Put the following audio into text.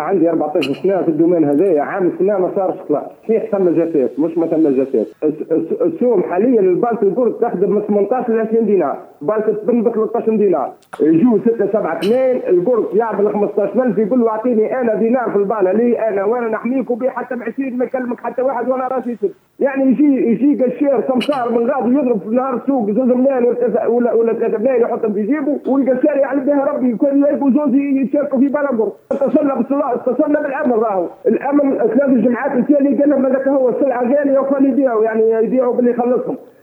عندي 14 سنه في الدومين هذايا، عام سنه ما صارش طلع، صحيح ثم جفاف مش ما ثم جفاف. السوم حاليا البالت القرد تخدم من 18 ل 20 دينار، بالت البن ب 13 دينار، يجوا 6 7 2 القرد يعمل 15,000 يقول له اعطيني انا دينار في الباله لي انا وانا نحميك وبي حتى ب 20 ما يكلمك حتى واحد وانا راسي سد. يعني يجي قشير سمسار من غادي يضرب في نهار السوق زوز ملايين ولا 3 ملايين يحطهم في جيبه، والقشير يعلم بها ربي يكون يلقوا زوز يشاركوا في باله القرد. اتصلنا بالامن راهو الامن 3 جمعات التالي قال لهم هذاك هو السلعه غاليه وخلي يبيعوا يعني يبيعوا باللي يخلصهم.